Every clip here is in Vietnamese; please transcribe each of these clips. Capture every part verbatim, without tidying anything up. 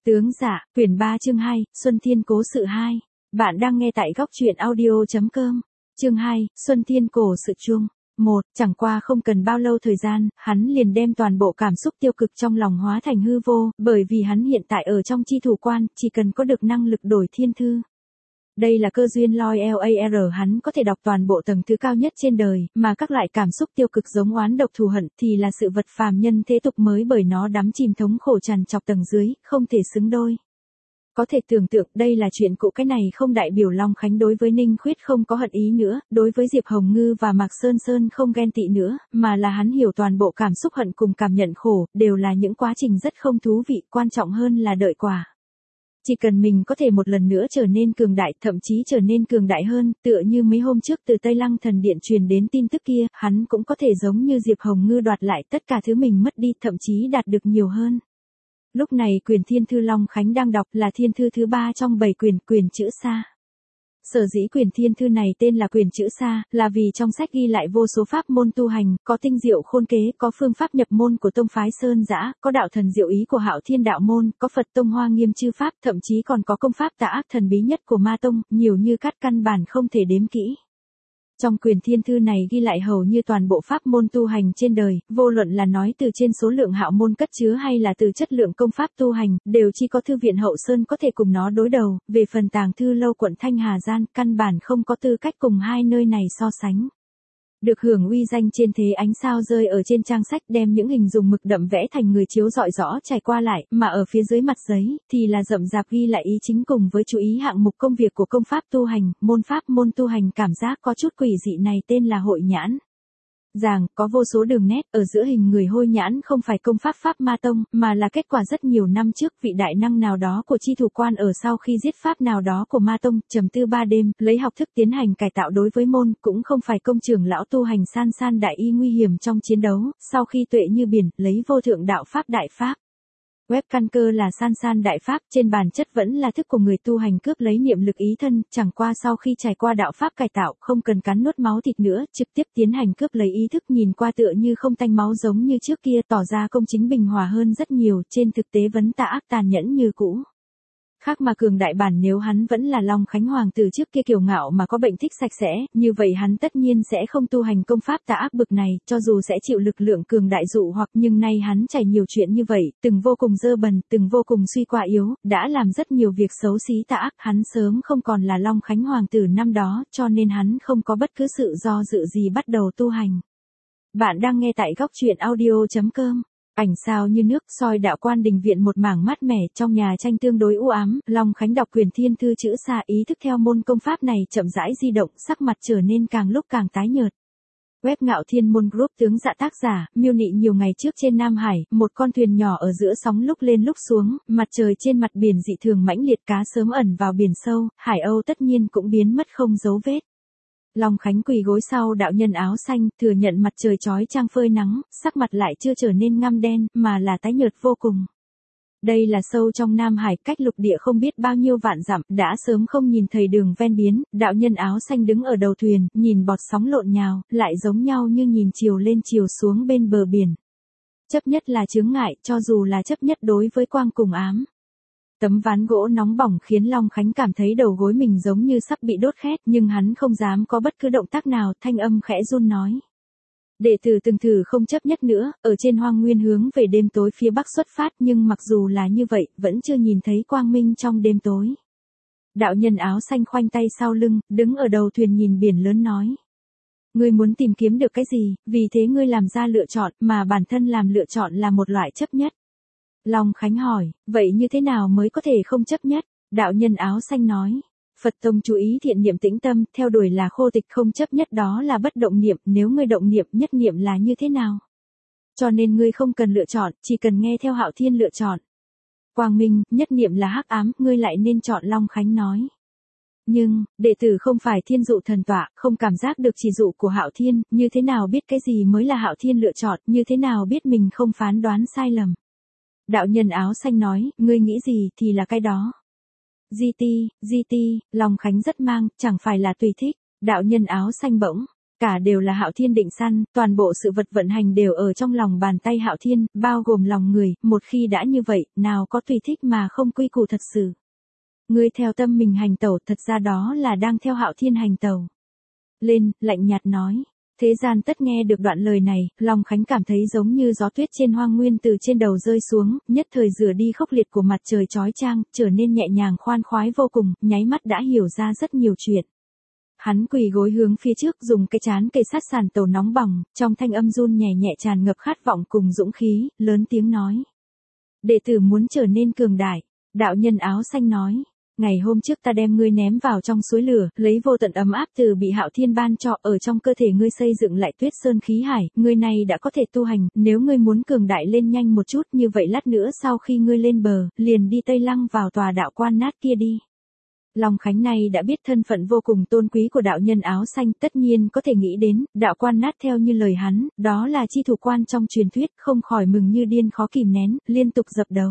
Tướng dạ, quyển ba chương hai, Xuân Thiên Cố Sự hai. Bạn đang nghe tại góc truyện audio.com. Chương hai, Xuân Thiên Cổ Sự chung. một. Chẳng qua không cần bao lâu thời gian, hắn liền đem toàn bộ cảm xúc tiêu cực trong lòng hóa thành hư vô, bởi vì hắn hiện tại ở trong chi thủ quan, chỉ cần có được năng lực đổi thiên thư. Đây là cơ duyên loi lar, hắn có thể đọc toàn bộ tầng thứ cao nhất trên đời, mà các loại cảm xúc tiêu cực giống oán độc thù hận thì là sự vật phàm nhân thế tục mới bởi nó đắm chìm thống khổ trằn trọc tầng dưới, không thể xứng đôi. Có thể tưởng tượng đây là chuyện cũ, cái này không đại biểu Long Khánh đối với Ninh Khuyết không có hận ý nữa, đối với Diệp Hồng Ngư và Mạc Sơn Sơn không ghen tị nữa, mà là hắn hiểu toàn bộ cảm xúc hận cùng cảm nhận khổ, đều là những quá trình rất không thú vị, quan trọng hơn là đợi quả. Chỉ cần mình có thể một lần nữa trở nên cường đại, thậm chí trở nên cường đại hơn, tựa như mấy hôm trước từ Tây Lăng Thần Điện truyền đến tin tức kia, hắn cũng có thể giống như Diệp Hồng Ngư đoạt lại tất cả thứ mình mất đi, thậm chí đạt được nhiều hơn. Lúc này quyền thiên thư Long Khánh đang đọc là thiên thư thứ ba trong bảy quyền, quyền chữ sa. Sở dĩ quyền thiên thư này tên là quyền chữ sa, là vì trong sách ghi lại vô số pháp môn tu hành, có tinh diệu khôn kế, có phương pháp nhập môn của tông phái Sơn Dã, có đạo thần diệu ý của Hạo Thiên đạo môn, có Phật tông Hoa Nghiêm chư pháp, thậm chí còn có công pháp tà ác thần bí nhất của Ma tông, nhiều như cát căn bản không thể đếm kỹ. Trong quyền thiên thư này ghi lại hầu như toàn bộ pháp môn tu hành trên đời, vô luận là nói từ trên số lượng hạo môn cất chứa hay là từ chất lượng công pháp tu hành, đều chỉ có thư viện Hậu Sơn có thể cùng nó đối đầu, về phần tàng thư lâu quận Thanh Hà Gian, căn bản không có tư cách cùng hai nơi này so sánh. Được hưởng uy danh trên thế, ánh sao rơi ở trên trang sách đem những hình dùng mực đậm vẽ thành người chiếu rọi rõ trải qua lại, mà ở phía dưới mặt giấy, thì là rậm rạp ghi lại ý chính cùng với chú ý hạng mục công việc của công pháp tu hành, môn pháp môn tu hành cảm giác có chút quỷ dị này tên là hội nhãn. Ràng, có vô số đường nét, ở giữa hình người hôi nhãn không phải công pháp pháp Ma tông, mà là kết quả rất nhiều năm trước vị đại năng nào đó của chi thủ quan ở sau khi giết pháp nào đó của Ma tông, trầm tư ba đêm, lấy học thức tiến hành cải tạo đối với môn, cũng không phải công trưởng lão tu hành san san đại y nguy hiểm trong chiến đấu, sau khi tuệ như biển, lấy vô thượng đạo pháp đại pháp. Web căn cơ là san san đại pháp, trên bản chất vẫn là thức của người tu hành cướp lấy niệm lực ý thân, chẳng qua sau khi trải qua đạo pháp cải tạo, không cần cắn nuốt máu thịt nữa, trực tiếp tiến hành cướp lấy ý thức, nhìn qua tựa như không tanh máu giống như trước kia, tỏ ra công chính bình hòa hơn rất nhiều, trên thực tế vẫn tà ác tàn nhẫn như cũ. Khác mà cường đại bản, nếu hắn vẫn là Long Khánh Hoàng từ trước kia kiêu ngạo mà có bệnh thích sạch sẽ, như vậy hắn tất nhiên sẽ không tu hành công pháp tà ác bực này, cho dù sẽ chịu lực lượng cường đại dụ hoặc, nhưng nay hắn trải nhiều chuyện như vậy, từng vô cùng dơ bẩn, từng vô cùng suy qua yếu, đã làm rất nhiều việc xấu xí tà ác, hắn sớm không còn là Long Khánh Hoàng tử năm đó, cho nên hắn không có bất cứ sự do dự gì bắt đầu tu hành. Bạn đang nghe tại góc truyện audio.com. Ảnh sao như nước, soi đạo quan đình viện một mảng mát mẻ, trong nhà tranh tương đối u ám, Long Khánh đọc quyền thiên thư chữ sa, ý thức theo môn công pháp này chậm rãi di động, sắc mặt trở nên càng lúc càng tái nhợt. Web Ngạo Thiên Môn Group, tướng dạ tác giả, miêu nị nhiều ngày trước trên Nam Hải, một con thuyền nhỏ ở giữa sóng lúc lên lúc xuống, mặt trời trên mặt biển dị thường mãnh liệt, cá sớm ẩn vào biển sâu, hải âu tất nhiên cũng biến mất không dấu vết. Long Khánh quỳ gối sau đạo nhân áo xanh, thừa nhận mặt trời chói chang phơi nắng, sắc mặt lại chưa trở nên ngăm đen, mà là tái nhợt vô cùng. Đây là sâu trong Nam Hải, cách lục địa không biết bao nhiêu vạn dặm, đã sớm không nhìn thấy đường ven biến, đạo nhân áo xanh đứng ở đầu thuyền, nhìn bọt sóng lộn nhào, lại giống nhau như nhìn chiều lên chiều xuống bên bờ biển. Chấp nhất là chướng ngại, cho dù là chấp nhất đối với quang cùng ám. Tấm ván gỗ nóng bỏng khiến Long Khánh cảm thấy đầu gối mình giống như sắp bị đốt khét, nhưng hắn không dám có bất cứ động tác nào, thanh âm khẽ run nói. Đệ tử từng thử không chấp nhất nữa, ở trên hoang nguyên hướng về đêm tối phía bắc xuất phát, nhưng mặc dù là như vậy, vẫn chưa nhìn thấy quang minh trong đêm tối. Đạo nhân áo xanh khoanh tay sau lưng, đứng ở đầu thuyền nhìn biển lớn nói. Ngươi muốn tìm kiếm được cái gì, vì thế ngươi làm ra lựa chọn, mà bản thân làm lựa chọn là một loại chấp nhất. Long Khánh hỏi, vậy như thế nào mới có thể không chấp nhất? Đạo nhân áo xanh nói, Phật tông chú ý thiện niệm tĩnh tâm, theo đuổi là khô tịch, không chấp nhất đó là bất động niệm, nếu ngươi động niệm nhất niệm là như thế nào? Cho nên ngươi không cần lựa chọn, chỉ cần nghe theo Hạo Thiên lựa chọn. Quang minh, nhất niệm là hắc ám, ngươi lại nên chọn, Long Khánh nói. Nhưng, đệ tử không phải thiên dụ thần tọa, không cảm giác được chỉ dụ của Hạo Thiên, như thế nào biết cái gì mới là Hạo Thiên lựa chọn, như thế nào biết mình không phán đoán sai lầm? Đạo nhân áo xanh nói, ngươi nghĩ gì thì là cái đó. Di ti, di ti, Long Khánh rất mang, chẳng phải là tùy thích. Đạo nhân áo xanh bỗng Cả đều là Hạo Thiên định săn, toàn bộ sự vật vận hành đều ở trong lòng bàn tay Hạo Thiên, bao gồm lòng người, một khi đã như vậy, nào có tùy thích mà không quy củ thật sự. Ngươi theo tâm mình hành tẩu, thật ra đó là đang theo Hạo Thiên hành tẩu. Lên, lạnh nhạt nói. Thế gian tất nghe được đoạn lời này, Long Khánh cảm thấy giống như gió tuyết trên hoang nguyên từ trên đầu rơi xuống, nhất thời rửa đi khốc liệt của mặt trời chói chang, trở nên nhẹ nhàng khoan khoái vô cùng, nháy mắt đã hiểu ra rất nhiều chuyện. Hắn quỳ gối hướng phía trước, dùng cái chán kề sát sàn tàu nóng bỏng, trong thanh âm run nhẹ nhẹ tràn ngập khát vọng cùng dũng khí, lớn tiếng nói. Đệ tử muốn trở nên cường đại. Đạo nhân áo xanh nói. Ngày hôm trước ta đem ngươi ném vào trong suối lửa, lấy vô tận ấm áp từ bị Hạo Thiên ban cho, ở trong cơ thể ngươi xây dựng lại tuyết sơn khí hải, ngươi này đã có thể tu hành, nếu ngươi muốn cường đại lên nhanh một chút như vậy lát nữa sau khi ngươi lên bờ, liền đi Tây Lăng vào tòa đạo quan nát kia đi. Long Khánh này đã biết thân phận vô cùng tôn quý của đạo nhân áo xanh, tất nhiên có thể nghĩ đến, đạo quan nát theo như lời hắn, đó là chi thủ quan trong truyền thuyết, không khỏi mừng như điên khó kìm nén, liên tục dập đầu.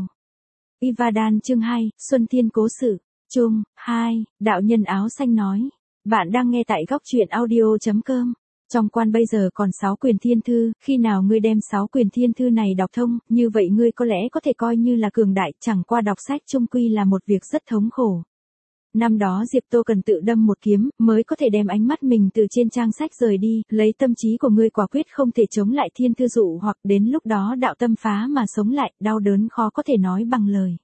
Ivadan chương hai, Xuân Thiên cố sự. Chung, hai, đạo nhân áo xanh nói. Bạn đang nghe tại góc truyện audio.com. Trong quan bây giờ còn sáu quyền thiên thư, khi nào ngươi đem sáu quyền thiên thư này đọc thông, như vậy ngươi có lẽ có thể coi như là cường đại, chẳng qua đọc sách chung quy là một việc rất thống khổ. Năm đó Diệp Tô cần tự đâm một kiếm, mới có thể đem ánh mắt mình từ trên trang sách rời đi, lấy tâm trí của ngươi quả quyết không thể chống lại thiên thư dụ hoặc đến lúc đó đạo tâm phá mà sống lại, đau đớn khó có thể nói bằng lời.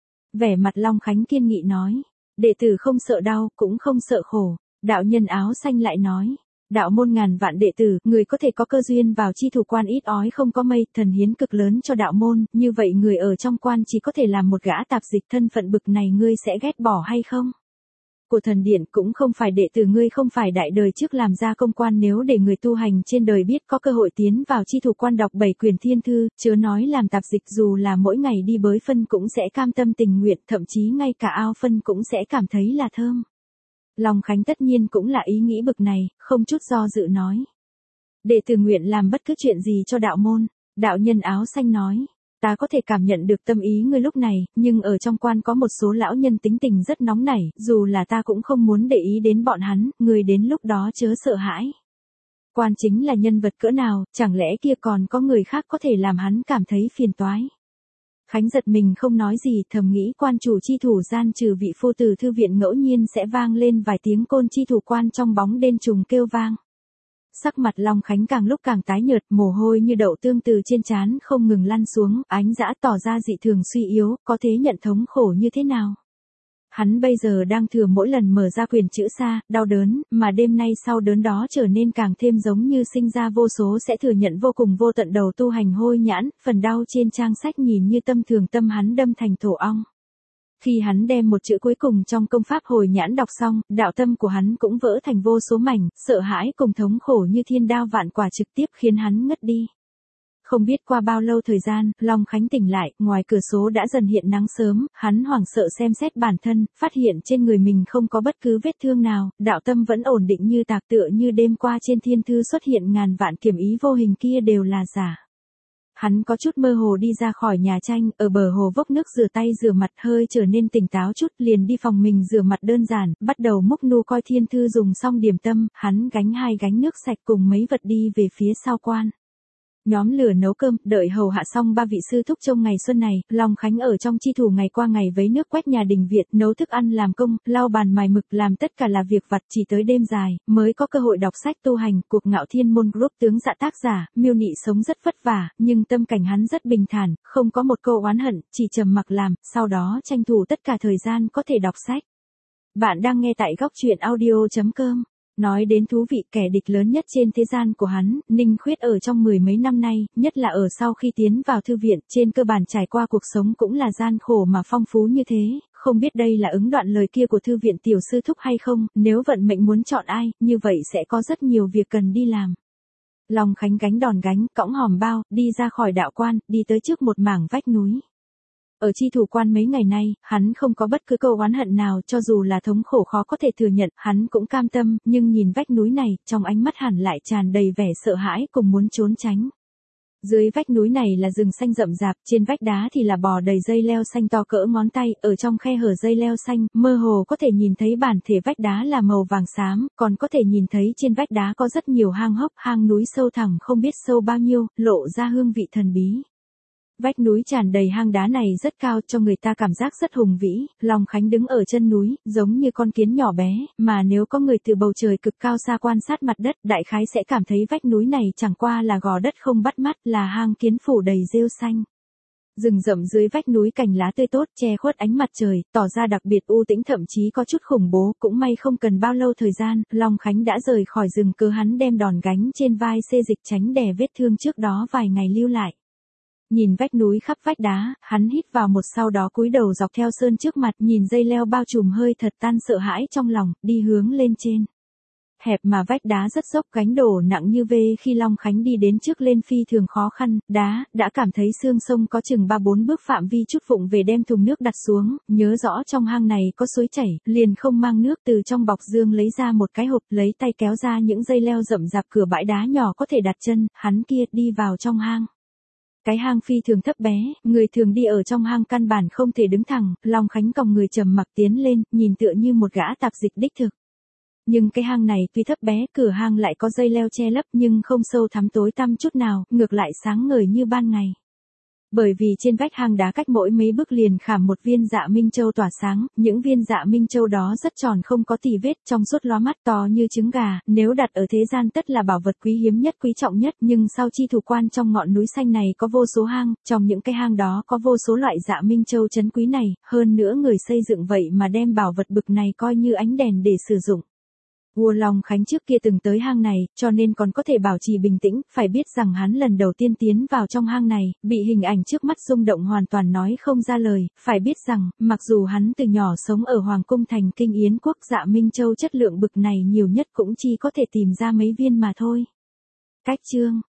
Vẻ mặt Long Khánh kiên nghị nói, đệ tử không sợ đau, cũng không sợ khổ. Đạo nhân áo xanh lại nói, đạo môn ngàn vạn đệ tử, người có thể có cơ duyên vào chi thủ quan ít ỏi không có mây, thần hiến cực lớn cho đạo môn, như vậy người ở trong quan chỉ có thể làm một gã tạp dịch, thân phận bực này ngươi sẽ ghét bỏ hay không? Của thần điện cũng không phải đệ tử ngươi không phải đại đời trước làm ra công quan, nếu để người tu hành trên đời biết có cơ hội tiến vào chi thủ quan đọc bảy quyền thiên thư, chớ nói làm tạp dịch, dù là mỗi ngày đi bới phân cũng sẽ cam tâm tình nguyện, thậm chí ngay cả ao phân cũng sẽ cảm thấy là thơm. Long Khánh tất nhiên cũng là ý nghĩ bực này, không chút do dự nói. Đệ tử nguyện làm bất cứ chuyện gì cho đạo môn. Đạo nhân áo xanh nói. Ta có thể cảm nhận được tâm ý ngươi lúc này, nhưng ở trong quan có một số lão nhân tính tình rất nóng nảy, dù là ta cũng không muốn để ý đến bọn hắn, người đến lúc đó chớ sợ hãi. Quan chính là nhân vật cỡ nào, chẳng lẽ kia còn có người khác có thể làm hắn cảm thấy phiền toái. Khánh giật mình không nói gì, thầm nghĩ quan chủ chi thủ gian trừ vị phu tử thư viện ngẫu nhiên sẽ vang lên vài tiếng côn chi thủ quan trong bóng đêm trùng kêu vang. Sắc mặt Long Khánh càng lúc càng tái nhợt, mồ hôi như đậu tương từ trên trán không ngừng lăn xuống, ánh dã tỏ ra dị thường suy yếu, có thế nhận thống khổ như thế nào. Hắn bây giờ đang thừa mỗi lần mở ra quyền chữ xa, đau đớn, mà đêm nay sau đớn đó trở nên càng thêm giống như sinh ra vô số sẽ thừa nhận vô cùng vô tận đầu tu hành hôi nhãn, phần đau trên trang sách nhìn như tâm thường tâm hắn đâm thành thổ ong. Khi hắn đem một chữ cuối cùng trong công pháp hồi nhãn đọc xong, đạo tâm của hắn cũng vỡ thành vô số mảnh, sợ hãi cùng thống khổ như thiên đao vạn quả trực tiếp khiến hắn ngất đi. Không biết qua bao lâu thời gian, Long Khánh tỉnh lại, ngoài cửa sổ đã dần hiện nắng sớm, hắn hoảng sợ xem xét bản thân, phát hiện trên người mình không có bất cứ vết thương nào, đạo tâm vẫn ổn định như tạc, tựa như đêm qua trên thiên thư xuất hiện ngàn vạn kiểm ý vô hình kia đều là giả. Hắn có chút mơ hồ đi ra khỏi nhà tranh, ở bờ hồ vốc nước rửa tay rửa mặt, hơi trở nên tỉnh táo chút, liền đi phòng mình rửa mặt đơn giản, bắt đầu múc nu coi thiên thư dùng xong điểm tâm, hắn gánh hai gánh nước sạch cùng mấy vật đi về phía sau quan. Nhóm lửa nấu cơm, đợi hầu hạ xong ba vị sư thúc trong ngày xuân này, Long Khánh ở trong chi thủ ngày qua ngày vấy nước quét nhà đình viện, nấu thức ăn làm công, lau bàn mài mực, làm tất cả là việc vặt, chỉ tới đêm dài, mới có cơ hội đọc sách tu hành. Cuộc Ngạo Thiên môn group tướng dạ tác giả, Miêu Nị sống rất vất vả, nhưng tâm cảnh hắn rất bình thản, không có một câu oán hận, chỉ trầm mặc làm, sau đó tranh thủ tất cả thời gian có thể đọc sách. Bạn đang nghe tại góc truyện audio.com. Nói đến thú vị, kẻ địch lớn nhất trên thế gian của hắn, Ninh Khuyết ở trong mười mấy năm nay, nhất là ở sau khi tiến vào thư viện, trên cơ bản trải qua cuộc sống cũng là gian khổ mà phong phú như thế, không biết đây là ứng đoạn lời kia của thư viện tiểu sư thúc hay không, nếu vận mệnh muốn chọn ai, như vậy sẽ có rất nhiều việc cần đi làm. Long Khánh gánh đòn gánh, cõng hòm bao, đi ra khỏi đạo quan, đi tới trước một mảng vách núi. Ở chi thủ quan mấy ngày nay, hắn không có bất cứ câu oán hận nào, cho dù là thống khổ khó có thể thừa nhận, hắn cũng cam tâm, nhưng nhìn vách núi này, trong ánh mắt hẳn lại tràn đầy vẻ sợ hãi cùng muốn trốn tránh. Dưới vách núi này là rừng xanh rậm rạp, trên vách đá thì là bò đầy dây leo xanh to cỡ ngón tay, ở trong khe hở dây leo xanh, mơ hồ có thể nhìn thấy bản thể vách đá là màu vàng xám, còn có thể nhìn thấy trên vách đá có rất nhiều hang hốc, hang núi sâu thẳm không biết sâu bao nhiêu, lộ ra hương vị thần bí. Vách núi tràn đầy hang đá này rất cao cho người ta cảm giác rất hùng vĩ, Long Khánh đứng ở chân núi, giống như con kiến nhỏ bé, mà nếu có người từ bầu trời cực cao xa quan sát mặt đất, đại khái sẽ cảm thấy vách núi này chẳng qua là gò đất không bắt mắt, là hang kiến phủ đầy rêu xanh. Rừng rậm dưới vách núi cành lá tươi tốt che khuất ánh mặt trời, tỏ ra đặc biệt u tĩnh thậm chí có chút khủng bố, cũng may không cần bao lâu thời gian, Long Khánh đã rời khỏi rừng cớ hắn đem đòn gánh trên vai xê dịch tránh đè vết thương trước đó vài ngày lưu lại. Nhìn vách núi khắp vách đá, hắn hít vào một sau đó cúi đầu dọc theo sơn trước mặt, nhìn dây leo bao trùm hơi thật tan sợ hãi trong lòng, đi hướng lên trên. Hẹp mà vách đá rất dốc, gánh đổ nặng như vê, khi Long Khánh đi đến trước lên phi thường khó khăn, đá, đã cảm thấy xương sông có chừng ba bốn bước phạm vi chút vụng về đem thùng nước đặt xuống, nhớ rõ trong hang này có suối chảy, liền không mang nước, từ trong bọc dương lấy ra một cái hộp, lấy tay kéo ra những dây leo rậm rạp cửa bãi đá nhỏ có thể đặt chân, hắn kia đi vào trong hang. Cái hang phi thường thấp bé, người thường đi ở trong hang căn bản không thể đứng thẳng, Long Khánh còng người trầm mặc tiến lên, nhìn tựa như một gã tạp dịch đích thực. Nhưng cái hang này tuy thấp bé, cửa hang lại có dây leo che lấp nhưng không sâu thắm tối tăm chút nào, ngược lại sáng ngời như ban ngày. Bởi vì trên vách hang đá cách mỗi mấy bước liền khảm một viên dạ minh châu tỏa sáng, những viên dạ minh châu đó rất tròn không có tì vết, trong suốt lóa mắt, to như trứng gà, nếu đặt ở thế gian tất là bảo vật quý hiếm nhất quý trọng nhất, nhưng sau chi thủ quan trong ngọn núi xanh này có vô số hang, trong những cái hang đó có vô số loại dạ minh châu trấn quý này, hơn nữa người xây dựng vậy mà đem bảo vật bực này coi như ánh đèn để sử dụng. Vua Long Khánh trước kia từng tới hang này, cho nên còn có thể bảo trì bình tĩnh, phải biết rằng hắn lần đầu tiên tiến vào trong hang này, bị hình ảnh trước mắt rung động hoàn toàn nói không ra lời, phải biết rằng, mặc dù hắn từ nhỏ sống ở Hoàng cung thành Kinh Yến quốc, dạ minh châu chất lượng bực này nhiều nhất cũng chỉ có thể tìm ra mấy viên mà thôi. Cách chương